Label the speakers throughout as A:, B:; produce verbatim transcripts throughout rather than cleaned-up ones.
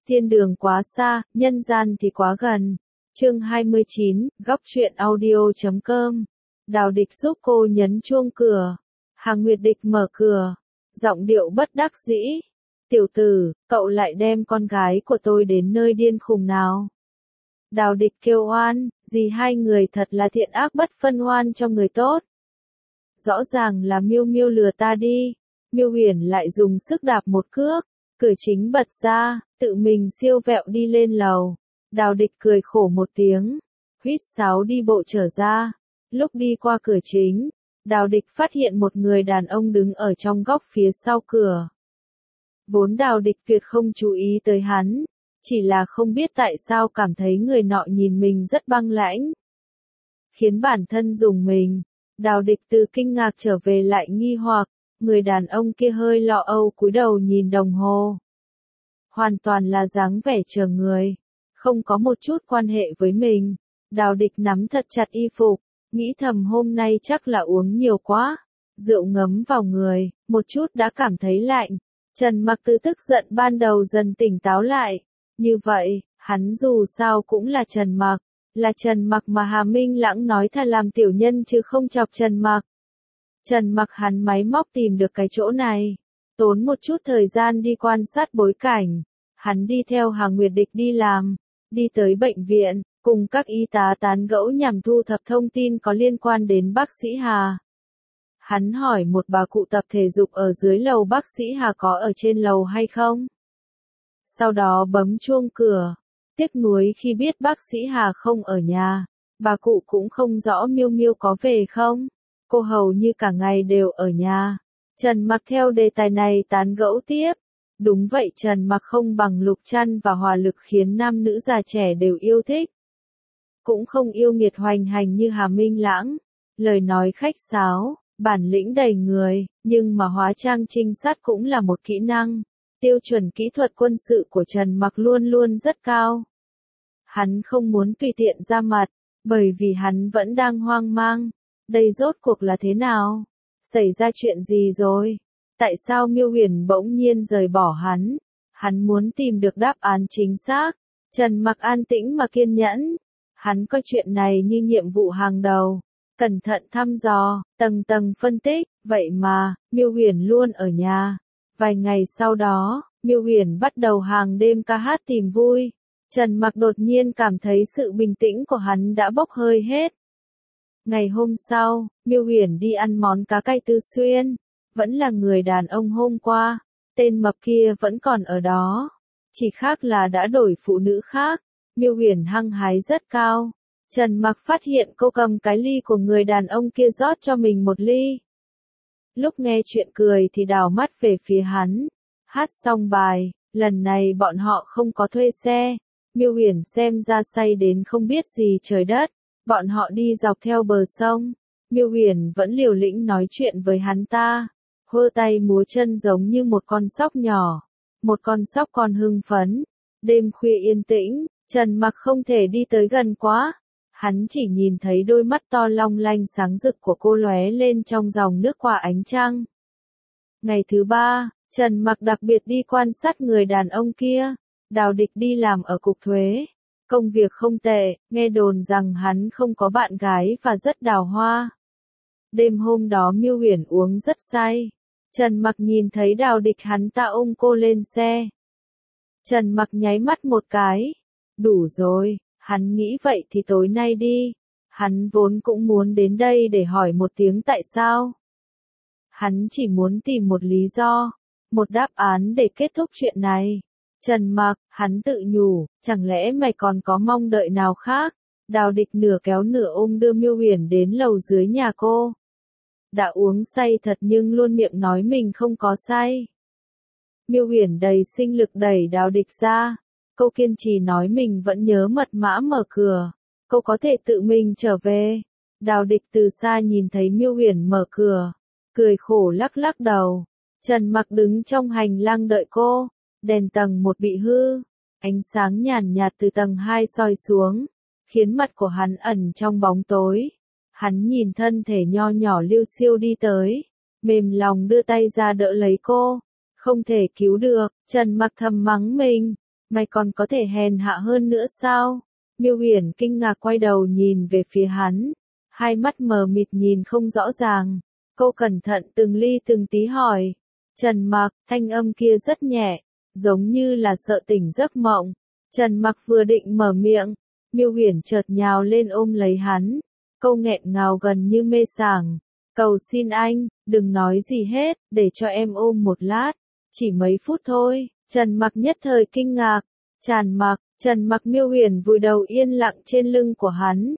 A: Thiên đường quá xa, nhân gian thì quá gần. Chương hai mươi chín, góc truyện audio chấm com. Đào Địch giúp cô nhấn chuông cửa. Hàng Nguyệt Địch mở cửa. Giọng điệu bất đắc dĩ. Tiểu tử, cậu lại đem con gái của tôi đến nơi điên khùng nào. Đào Địch kêu oan, gì hai người thật là thiện ác bất phân oan cho người tốt. Rõ ràng là Miêu Miêu lừa ta đi. Miêu Huyền lại dùng sức đạp một cước. Cửa chính bật ra, tự mình siêu vẹo đi lên lầu. Đào Địch cười khổ một tiếng, huýt sáo đi bộ trở ra. Lúc đi qua cửa chính, Đào Địch phát hiện một người đàn ông đứng ở trong góc phía sau cửa. Vốn Đào Địch tuyệt không chú ý tới hắn, chỉ là không biết tại sao cảm thấy người nọ nhìn mình rất băng lãnh. Khiến bản thân dùng mình, Đào Địch từ kinh ngạc trở về lại nghi hoặc. Người đàn ông kia hơi lo âu cúi đầu nhìn đồng hồ. Hoàn toàn là dáng vẻ chờ người. Không có một chút quan hệ với mình. Đào Địch nắm thật chặt y phục. Nghĩ thầm hôm nay chắc là uống nhiều quá. Rượu ngấm vào người. Một chút đã cảm thấy lạnh. Trần Mặc từ tức giận ban đầu dần tỉnh táo lại. Như vậy, hắn dù sao cũng là Trần Mặc. Là Trần Mặc mà Hà Minh Lãng nói thà làm tiểu nhân chứ không chọc Trần Mặc. Trần Mặc hắn máy móc tìm được cái chỗ này, tốn một chút thời gian đi quan sát bối cảnh, hắn đi theo Hàng Nguyệt Địch đi làm, đi tới bệnh viện, cùng các y tá tán gẫu nhằm thu thập thông tin có liên quan đến bác sĩ Hà. Hắn hỏi một bà cụ tập thể dục ở dưới lầu bác sĩ Hà có ở trên lầu hay không. Sau đó bấm chuông cửa, tiếc nuối khi biết bác sĩ Hà không ở nhà, bà cụ cũng không rõ Miêu Miêu có về không. Cô hầu như cả ngày đều ở nhà. Trần Mặc theo đề tài này tán gẫu tiếp. Đúng vậy, Trần Mặc không bằng Lục Trăn và Hòa Lực khiến nam nữ già trẻ đều yêu thích. Cũng không yêu nghiệt hoành hành như Hà Minh Lãng. Lời nói khách sáo, bản lĩnh đầy người, nhưng mà hóa trang trinh sát cũng là một kỹ năng. Tiêu chuẩn kỹ thuật quân sự của Trần Mặc luôn luôn rất cao. Hắn không muốn tùy tiện ra mặt, bởi vì hắn vẫn đang hoang mang. Đây rốt cuộc là thế nào? Xảy ra chuyện gì rồi? Tại sao Miêu Huyền bỗng nhiên rời bỏ hắn? Hắn muốn tìm được đáp án chính xác. Trần Mặc an tĩnh mà kiên nhẫn. Hắn coi chuyện này như nhiệm vụ hàng đầu. Cẩn thận thăm dò, tầng tầng phân tích. Vậy mà, Miêu Huyền luôn ở nhà. Vài ngày sau đó, Miêu Huyền bắt đầu hàng đêm ca hát tìm vui. Trần Mặc đột nhiên cảm thấy sự bình tĩnh của hắn đã bốc hơi hết. Ngày hôm sau, Miêu Huyền đi ăn món cá cay Tư Xuyên. Vẫn là người đàn ông hôm qua. Tên mập kia vẫn còn ở đó. Chỉ khác là đã đổi phụ nữ khác. Miêu Huyền hăng hái rất cao. Trần Mặc phát hiện cô cầm cái ly của người đàn ông kia rót cho mình một ly. Lúc nghe chuyện cười thì đảo mắt về phía hắn. Hát xong bài, lần này bọn họ không có thuê xe. Miêu Huyền xem ra say đến không biết gì trời đất. Bọn họ đi dọc theo bờ sông. Miêu Huyền vẫn liều lĩnh nói chuyện với hắn ta. Hơ tay múa chân giống như một con sóc nhỏ. Một con sóc còn hưng phấn. Đêm khuya yên tĩnh, Trần Mặc không thể đi tới gần quá. Hắn chỉ nhìn thấy đôi mắt to long lanh sáng rực của cô lóe lên trong dòng nước qua ánh trăng. Ngày thứ ba, Trần Mặc đặc biệt đi quan sát người đàn ông kia. Đào Địch đi làm ở cục thuế. Công việc không tệ, nghe đồn rằng hắn không có bạn gái và rất đào hoa. Đêm hôm đó Miêu Huyền uống rất say. Trần Mặc nhìn thấy Đào Địch hắn ta ôm cô lên xe. Trần Mặc nháy mắt một cái. Đủ rồi, hắn nghĩ vậy thì tối nay đi. Hắn vốn cũng muốn đến đây để hỏi một tiếng tại sao. Hắn chỉ muốn tìm một lý do, một đáp án để kết thúc chuyện này. Trần Mặc, hắn tự nhủ, chẳng lẽ mày còn có mong đợi nào khác? Đào Địch nửa kéo nửa ôm đưa Miêu Huyền đến lầu dưới nhà cô. Đã uống say thật nhưng luôn miệng nói mình không có say. Miêu Huyền đầy sinh lực đẩy Đào Địch ra. Cô kiên trì nói mình vẫn nhớ mật mã mở cửa. Cô có thể tự mình trở về. Đào Địch từ xa nhìn thấy Miêu Huyền mở cửa. Cười khổ lắc lắc đầu. Trần Mặc đứng trong hành lang đợi cô. Đèn tầng một bị hư, ánh sáng nhàn nhạt từ tầng hai soi xuống, khiến mặt của hắn ẩn trong bóng tối. Hắn nhìn thân thể nho nhỏ Lưu Siêu đi tới, mềm lòng đưa tay ra đỡ lấy cô. Không thể cứu được, Trần Mặc thầm mắng mình. Mày còn có thể hèn hạ hơn nữa sao? Miêu Huyền kinh ngạc quay đầu nhìn về phía hắn, hai mắt mờ mịt nhìn không rõ ràng. Cô cẩn thận từng ly từng tí hỏi. Trần Mặc, thanh âm kia rất nhẹ, giống như là sợ tỉnh giấc mộng. Trần Mặc vừa định mở miệng, Miêu Huyền chợt nhào lên ôm lấy hắn. Câu nghẹn ngào gần như mê sảng. Cầu xin anh, đừng nói gì hết, để cho em ôm một lát. Chỉ mấy phút thôi. Trần Mặc nhất thời kinh ngạc. Tràn Mặc, Trần Mặc. Miêu Huyền vùi đầu yên lặng trên lưng của hắn.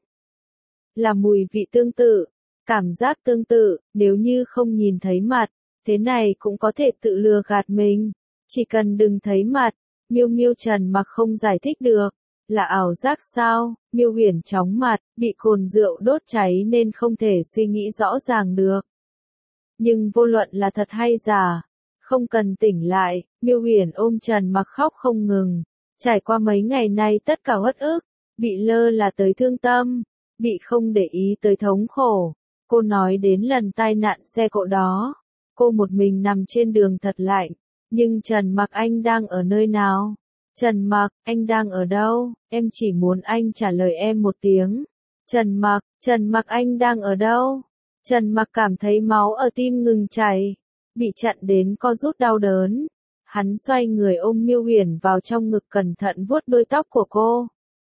A: Là mùi vị tương tự, cảm giác tương tự, nếu như không nhìn thấy mặt, thế này cũng có thể tự lừa gạt mình. Chỉ cần đừng thấy mặt, Miêu Miêu. Trần Mặc không giải thích được. Là ảo giác sao? Miêu Huyền chóng mặt, bị cồn rượu đốt cháy nên không thể suy nghĩ rõ ràng được. Nhưng vô luận là thật hay giả, không cần tỉnh lại, Miêu Huyền ôm Trần Mặc khóc không ngừng. Trải qua mấy ngày nay tất cả uất ức, bị lơ là tới thương tâm, bị không để ý tới thống khổ. Cô nói đến lần tai nạn xe cộ đó, cô một mình nằm trên đường thật lạnh. Nhưng Trần Mặc, anh đang ở nơi nào? Trần Mặc, anh đang ở đâu? Em chỉ muốn anh trả lời em một tiếng. Trần Mặc, Trần Mặc, anh đang ở đâu? Trần Mặc cảm thấy máu ở tim ngừng chảy, bị chặn đến co rút đau đớn. Hắn xoay người ôm Miêu Huyền vào trong ngực cẩn thận vuốt đuôi tóc của cô.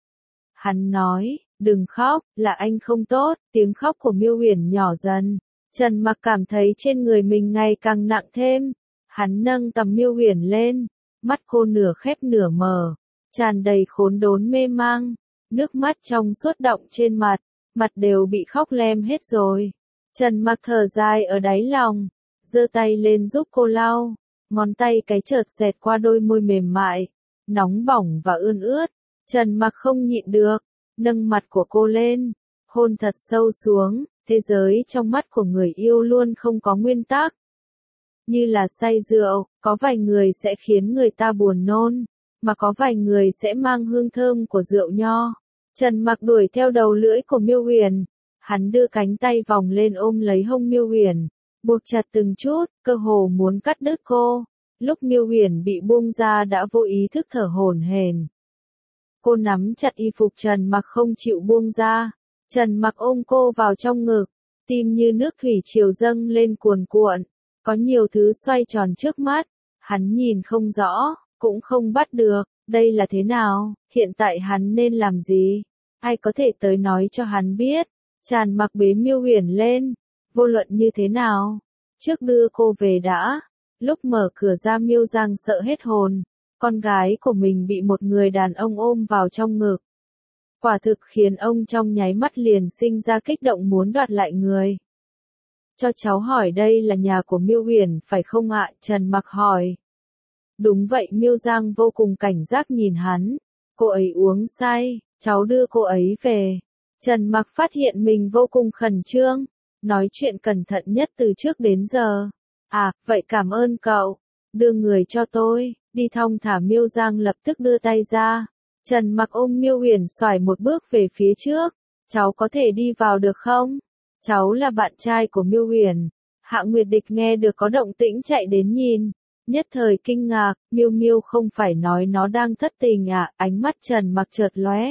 A: Hắn nói, đừng khóc, là anh không tốt. Tiếng khóc của Miêu Huyền nhỏ dần. Trần Mặc cảm thấy trên người mình ngày càng nặng thêm. Hắn nâng cầm Miêu Huyền lên, mắt cô nửa khép nửa mở, tràn đầy khốn đốn mê mang, nước mắt trong suốt đọng trên mặt, mặt đều bị khóc lem hết rồi. Trần Mặc thở dài ở đáy lòng, giơ tay lên giúp cô lau, ngón tay cái chợt xẹt qua đôi môi mềm mại, nóng bỏng và ươn ướt. Trần Mặc không nhịn được, nâng mặt của cô lên, hôn thật sâu xuống. Thế giới trong mắt của người yêu luôn không có nguyên tắc. Như là say rượu, có vài người sẽ khiến người ta buồn nôn, mà có vài người sẽ mang hương thơm của rượu nho. Trần Mặc đuổi theo đầu lưỡi của Miêu Huyền, hắn đưa cánh tay vòng lên ôm lấy hông Miêu Huyền, buộc chặt từng chút, cơ hồ muốn cắt đứt cô. Lúc Miêu Huyền bị buông ra đã vô ý thức thở hổn hển. Cô nắm chặt y phục Trần Mặc không chịu buông ra. Trần Mặc ôm cô vào trong ngực, tim như nước thủy triều dâng lên cuồn cuộn. Có nhiều thứ xoay tròn trước mắt, hắn nhìn không rõ, cũng không bắt được, đây là thế nào, hiện tại hắn nên làm gì? Ai có thể tới nói cho hắn biết? Trần Mặc bế Miêu Huyền lên, vô luận như thế nào, trước đưa cô về đã. Lúc mở cửa ra Miêu Giang sợ hết hồn, con gái của mình bị một người đàn ông ôm vào trong ngực. Quả thực khiến ông trong nháy mắt liền sinh ra kích động muốn đoạt lại người. Cho cháu hỏi đây là nhà của Miêu Huyền phải không ạ? Trần Mặc hỏi. Đúng vậy. Miêu Giang vô cùng cảnh giác nhìn hắn. Cô ấy uống say, cháu đưa cô ấy về. Trần Mặc phát hiện mình vô cùng khẩn trương, nói chuyện cẩn thận nhất từ trước đến giờ. À, vậy cảm ơn cậu, đưa người cho tôi, đi thong thả. Miêu Giang lập tức đưa tay ra. Trần Mặc ôm Miêu Huyền xoài một bước về phía trước. Cháu có thể đi vào được không? Cháu là bạn trai của Miêu Huyền. Hạ Nguyệt Địch nghe được có động tĩnh chạy đến nhìn, nhất thời kinh ngạc. Miêu Miêu không phải nói nó đang thất tình à? Ánh mắt Trần Mặc chợt lóe.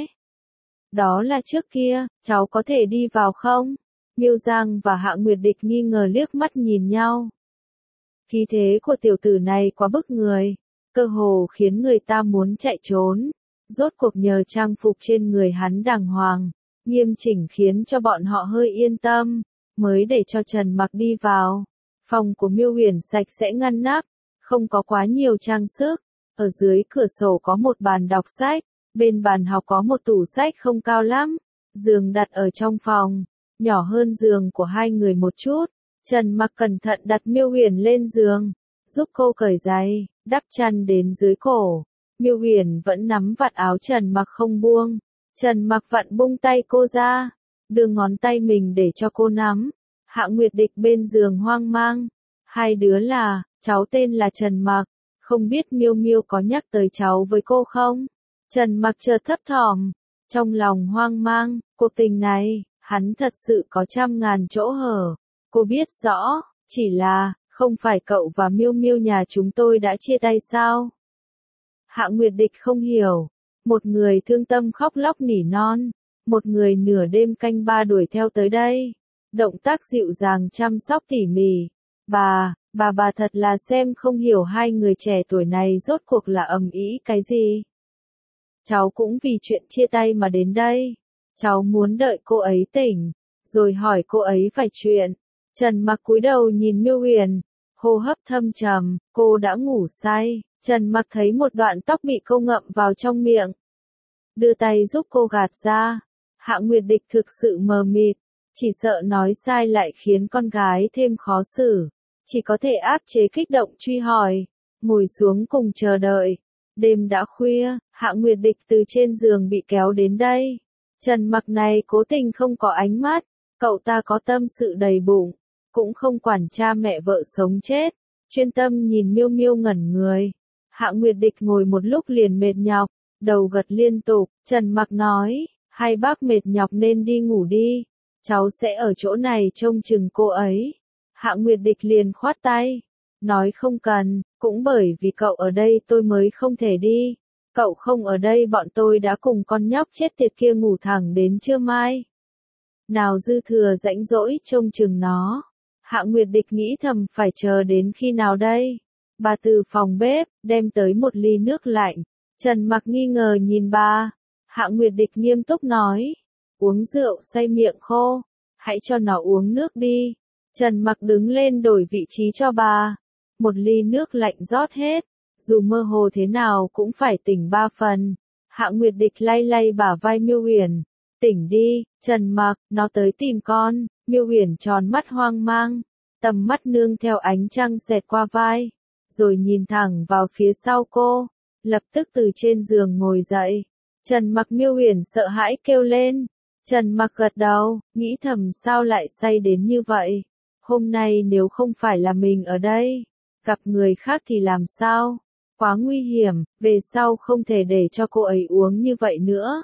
A: Đó là trước kia, cháu có thể đi vào không? Miêu Giang và Hạ Nguyệt Địch nghi ngờ liếc mắt nhìn nhau. Khí thế của tiểu tử này quá bức người, cơ hồ khiến người ta muốn chạy trốn. Rốt cuộc nhờ trang phục trên người hắn đàng hoàng, nghiêm chỉnh khiến cho bọn họ hơi yên tâm, mới để cho Trần Mặc đi vào. Phòng của Miêu Huyền sạch sẽ ngăn nắp, không có quá nhiều trang sức. Ở dưới cửa sổ có một bàn đọc sách, bên bàn học có một tủ sách không cao lắm. Giường đặt ở trong phòng, nhỏ hơn giường của hai người một chút. Trần Mặc cẩn thận đặt Miêu Huyền lên giường, giúp cô cởi giày, đắp chăn đến dưới cổ. Miêu Huyền vẫn nắm vạt áo Trần Mặc không buông. Trần Mặc vặn bung tay cô ra, đưa ngón tay mình để cho cô nắm. Hạ Nguyệt Địch bên giường hoang mang. Hai đứa là, cháu tên là Trần Mặc, không biết Miêu Miêu có nhắc tới cháu với cô không? Trần Mặc chợt thấp thỏm, trong lòng hoang mang, cuộc tình này, hắn thật sự có trăm ngàn chỗ hở. Cô biết rõ, chỉ là, không phải cậu và Miêu Miêu nhà chúng tôi đã chia tay sao? Hạ Nguyệt Địch không hiểu. Một người thương tâm khóc lóc nỉ non. Một người nửa đêm canh ba đuổi theo tới đây. Động tác dịu dàng chăm sóc tỉ mỉ. Bà, bà bà thật là xem không hiểu hai người trẻ tuổi này rốt cuộc là ầm ĩ cái gì. Cháu cũng vì chuyện chia tay mà đến đây. Cháu muốn đợi cô ấy tỉnh, rồi hỏi cô ấy vài chuyện. Trần Mặc cúi đầu nhìn Miêu Huyền, hô hấp thâm trầm, cô đã ngủ say. Trần Mặc thấy một đoạn tóc bị cô ngậm vào trong miệng. Đưa tay giúp cô gạt ra. Hạ Nguyệt Địch thực sự mờ mịt, chỉ sợ nói sai lại khiến con gái thêm khó xử. Chỉ có thể áp chế kích động truy hỏi, ngồi xuống cùng chờ đợi. Đêm đã khuya, Hạ Nguyệt Địch từ trên giường bị kéo đến đây. Trần Mặc này cố tình không có ánh mắt, cậu ta có tâm sự đầy bụng, cũng không quản cha mẹ vợ sống chết, chuyên tâm nhìn Miêu Miêu ngẩn người. Hạ Nguyệt Địch ngồi một lúc liền mệt nhọc, đầu gật liên tục. Trần Mặc nói, hai bác mệt nhọc nên đi ngủ đi, cháu sẽ ở chỗ này trông chừng cô ấy. Hạ Nguyệt Địch liền khoát tay, nói không cần, cũng bởi vì cậu ở đây tôi mới không thể đi. Cậu không ở đây bọn tôi đã cùng con nhóc chết tiệt kia ngủ thẳng đến trưa mai. Nào dư thừa rãnh rỗi trông chừng nó. Hạ Nguyệt Địch nghĩ thầm phải chờ đến khi nào đây. Bà từ phòng bếp, đem tới một ly nước lạnh. Trần Mặc nghi ngờ nhìn bà. Hạ Nguyệt Địch nghiêm túc nói. Uống rượu say miệng khô. Hãy cho nó uống nước đi. Trần Mặc đứng lên đổi vị trí cho bà. Một ly nước lạnh rót hết. Dù mơ hồ thế nào cũng phải tỉnh ba phần. Hạ Nguyệt Địch lay lay bả vai Miêu Huyền. Tỉnh đi, Trần Mặc, nó tới tìm con. Miêu Huyền tròn mắt hoang mang. Tầm mắt nương theo ánh trăng xẹt qua vai. Rồi nhìn thẳng vào phía sau cô. Lập tức từ trên giường ngồi dậy. Trần Mặc. Miêu Huyền sợ hãi kêu lên. Trần Mặc gật đầu, nghĩ thầm sao lại say đến như vậy. Hôm nay nếu không phải là mình ở đây, gặp người khác thì làm sao? Quá nguy hiểm, về sau không thể để cho cô ấy uống như vậy nữa.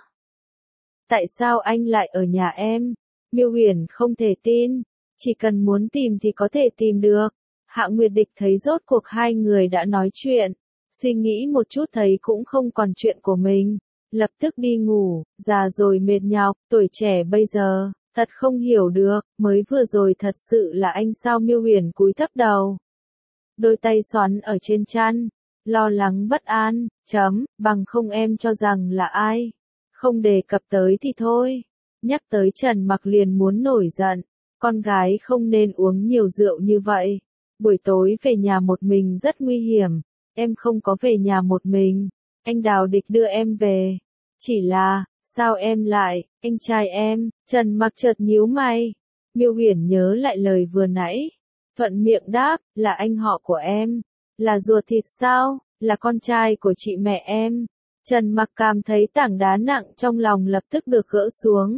A: Tại sao anh lại ở nhà em? Miêu Huyền không thể tin, chỉ cần muốn tìm thì có thể tìm được. Hạ Nguyệt Địch thấy rốt cuộc hai người đã nói chuyện, suy nghĩ một chút thấy cũng không còn chuyện của mình, lập tức đi ngủ. Già rồi mệt nhọc, tuổi trẻ bây giờ, thật không hiểu được, mới vừa rồi thật sự là anh sao? Miêu Huyền cúi thấp đầu, đôi tay xoắn ở trên chăn, lo lắng bất an. Chấm, bằng không em cho rằng là ai? Không đề cập tới thì thôi. Nhắc tới Trần Mặc liền muốn nổi giận. Con gái không nên uống nhiều rượu như vậy. Buổi tối về nhà một mình rất nguy hiểm. Em không có về nhà một mình. Anh Đào Địch đưa em về. Chỉ là, sao em lại, anh trai em? Trần Mặc chợt nhíu mày. Miêu Huyền nhớ lại lời vừa nãy. Thuận miệng đáp, là anh họ của em. Là ruột thịt sao? Là con trai của chị mẹ em. Trần Mặc cảm thấy tảng đá nặng trong lòng lập tức được gỡ xuống.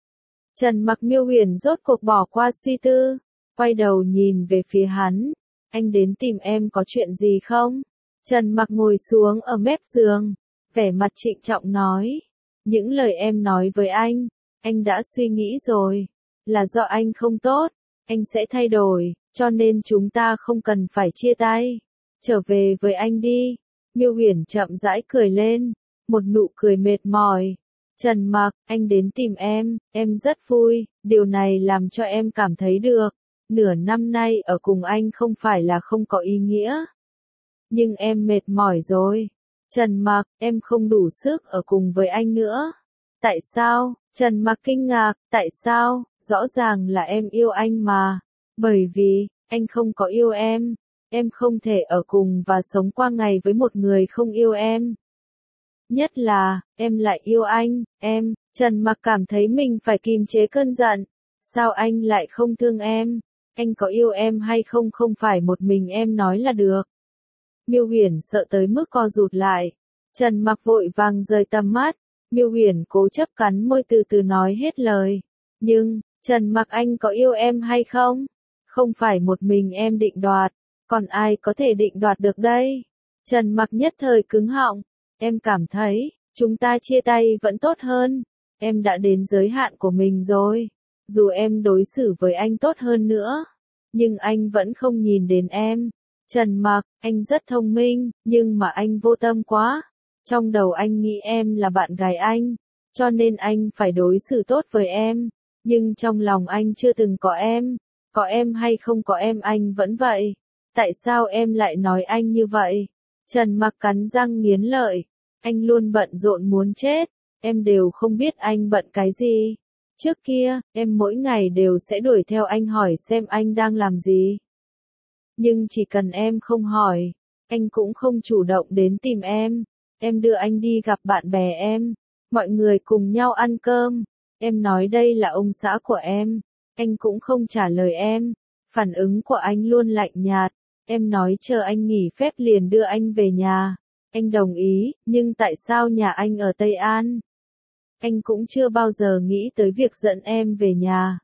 A: Trần Mặc. Miêu Huyền rốt cuộc bỏ qua suy tư, quay đầu nhìn về phía hắn. Anh đến tìm em có chuyện gì không? Trần Mặc ngồi xuống ở mép giường, vẻ mặt trịnh trọng nói. Những lời em nói với anh, anh đã suy nghĩ rồi. Là do anh không tốt, anh sẽ thay đổi, cho nên chúng ta không cần phải chia tay. Trở về với anh đi. Miêu Huyền chậm rãi cười lên, một nụ cười mệt mỏi. Trần Mặc, anh đến tìm em, em rất vui, điều này làm cho em cảm thấy được. Nửa năm nay ở cùng anh không phải là không có ý nghĩa. Nhưng em mệt mỏi rồi. Trần Mặc, em không đủ sức ở cùng với anh nữa. Tại sao? Trần Mặc kinh ngạc, tại sao? Rõ ràng là em yêu anh mà. Bởi vì, anh không có yêu em. Em không thể ở cùng và sống qua ngày với một người không yêu em. Nhất là, em lại yêu anh, em. Trần Mặc cảm thấy mình phải kìm chế cơn giận. Sao anh lại không thương em? Anh có yêu em hay không không phải một mình em nói là được. Miêu Huyền sợ tới mức co rụt lại. Trần Mặc vội vàng rời tầm mắt. Miêu Huyền cố chấp cắn môi từ từ nói hết lời. Nhưng, Trần Mặc, anh có yêu em hay không? Không phải một mình em định đoạt. Còn ai có thể định đoạt được đây? Trần Mặc nhất thời cứng họng. Em cảm thấy, chúng ta chia tay vẫn tốt hơn. Em đã đến giới hạn của mình rồi. Dù em đối xử với anh tốt hơn nữa, nhưng anh vẫn không nhìn đến em. Trần Mặc, anh rất thông minh, nhưng mà anh vô tâm quá. Trong đầu anh nghĩ em là bạn gái anh, cho nên anh phải đối xử tốt với em, nhưng trong lòng anh chưa từng có em, có em hay không có em anh vẫn vậy. Tại sao em lại nói anh như vậy? Trần Mặc cắn răng nghiến lợi, anh luôn bận rộn muốn chết, em đều không biết anh bận cái gì. Trước kia, em mỗi ngày đều sẽ đuổi theo anh hỏi xem anh đang làm gì. Nhưng chỉ cần em không hỏi, anh cũng không chủ động đến tìm em. Em đưa anh đi gặp bạn bè em, mọi người cùng nhau ăn cơm. Em nói đây là ông xã của em, anh cũng không trả lời em. Phản ứng của anh luôn lạnh nhạt. Em nói chờ anh nghỉ phép liền đưa anh về nhà. Anh đồng ý, nhưng tại sao nhà anh ở Tây An? Anh cũng chưa bao giờ nghĩ tới việc dẫn em về nhà.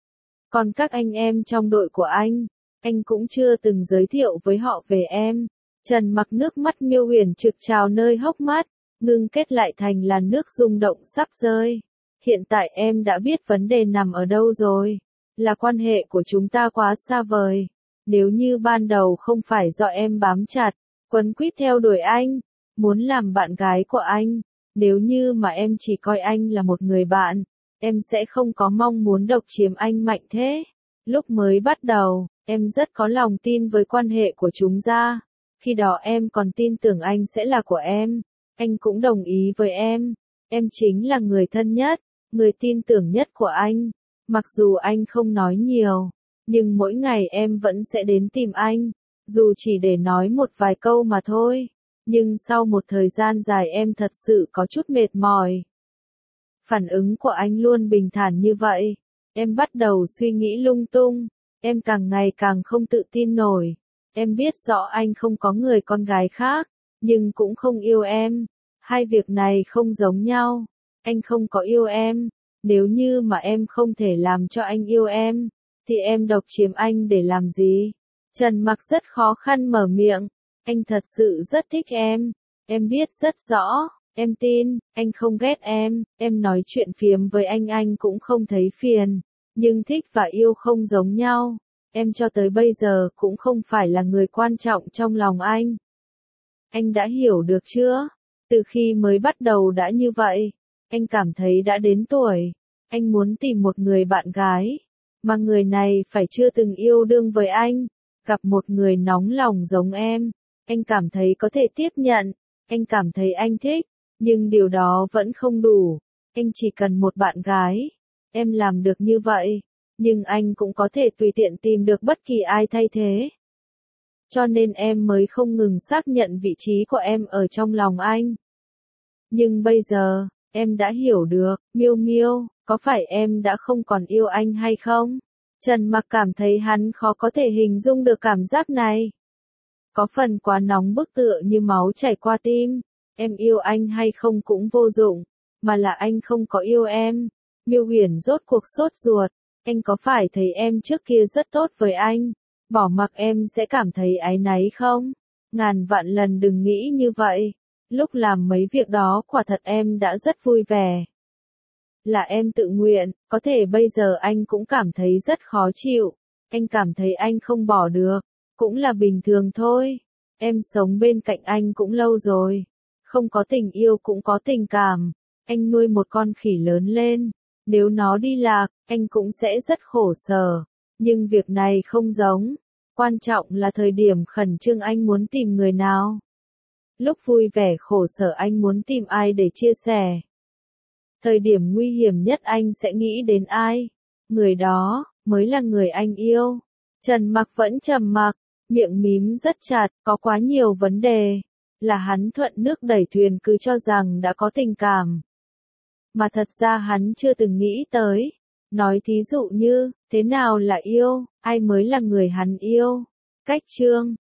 A: Còn các anh em trong đội của anh, anh cũng chưa từng giới thiệu với họ về em. Trần Mặc nước mắt Miêu Huyền trực trào nơi hốc mắt, ngưng kết lại thành làn nước rung động sắp rơi. Hiện tại em đã biết vấn đề nằm ở đâu rồi. Là quan hệ của chúng ta quá xa vời. Nếu như ban đầu không phải do em bám chặt, quấn quýt theo đuổi anh, muốn làm bạn gái của anh, nếu như mà em chỉ coi anh là một người bạn, em sẽ không có mong muốn độc chiếm anh mạnh thế. Lúc mới bắt đầu, em rất có lòng tin với quan hệ của chúng ta. Khi đó em còn tin tưởng anh sẽ là của em. Anh cũng đồng ý với em. Em chính là người thân nhất, người tin tưởng nhất của anh. Mặc dù anh không nói nhiều, nhưng mỗi ngày em vẫn sẽ đến tìm anh, dù chỉ để nói một vài câu mà thôi. Nhưng sau một thời gian dài em thật sự có chút mệt mỏi. Phản ứng của anh luôn bình thản như vậy. Em bắt đầu suy nghĩ lung tung. Em càng ngày càng không tự tin nổi. Em biết rõ anh không có người con gái khác, nhưng cũng không yêu em. Hai việc này không giống nhau. Anh không có yêu em. Nếu như mà em không thể làm cho anh yêu em, thì em độc chiếm anh để làm gì? Trần Mặc rất khó khăn mở miệng. Anh thật sự rất thích em. Em biết rất rõ. Em tin, anh không ghét em. Em nói chuyện phiếm với anh anh cũng không thấy phiền. Nhưng thích và yêu không giống nhau. Em cho tới bây giờ cũng không phải là người quan trọng trong lòng anh. Anh đã hiểu được chưa? Từ khi mới bắt đầu đã như vậy. Anh cảm thấy đã đến tuổi. Anh muốn tìm một người bạn gái. Mà người này phải chưa từng yêu đương với anh. Gặp một người nóng lòng giống em. Anh cảm thấy có thể tiếp nhận. Anh cảm thấy anh thích. Nhưng điều đó vẫn không đủ. Anh chỉ cần một bạn gái. Em làm được như vậy. Nhưng anh cũng có thể tùy tiện tìm được bất kỳ ai thay thế. Cho nên em mới không ngừng xác nhận vị trí của em ở trong lòng anh. Nhưng bây giờ, em đã hiểu được, Miêu Miêu, có phải em đã không còn yêu anh hay không? Trần Mặc cảm thấy hắn khó có thể hình dung được cảm giác này. Có phần quá nóng bức tựa như máu chảy qua tim. Em yêu anh hay không cũng vô dụng, mà là anh không có yêu em. Miêu Huyền rốt cuộc sốt ruột. Anh có phải thấy em trước kia rất tốt với anh, bỏ mặc em sẽ cảm thấy áy náy không? Ngàn vạn lần đừng nghĩ như vậy. Lúc làm mấy việc đó quả thật em đã rất vui vẻ. Là em tự nguyện, có thể bây giờ anh cũng cảm thấy rất khó chịu. Anh cảm thấy anh không bỏ được, cũng là bình thường thôi. Em sống bên cạnh anh cũng lâu rồi. Không có tình yêu cũng có tình cảm. Anh nuôi một con khỉ lớn lên. Nếu nó đi lạc, anh cũng sẽ rất khổ sở. Nhưng việc này không giống. Quan trọng là thời điểm khẩn trương anh muốn tìm người nào. Lúc vui vẻ khổ sở anh muốn tìm ai để chia sẻ. Thời điểm nguy hiểm nhất anh sẽ nghĩ đến ai. Người đó, mới là người anh yêu. Trần Mặc vẫn trầm mặc, miệng mím rất chặt, có quá nhiều vấn đề. Là hắn thuận nước đẩy thuyền cứ cho rằng đã có tình cảm. Mà thật ra hắn chưa từng nghĩ tới. Nói thí dụ như, thế nào là yêu, ai mới là người hắn yêu. Cách chương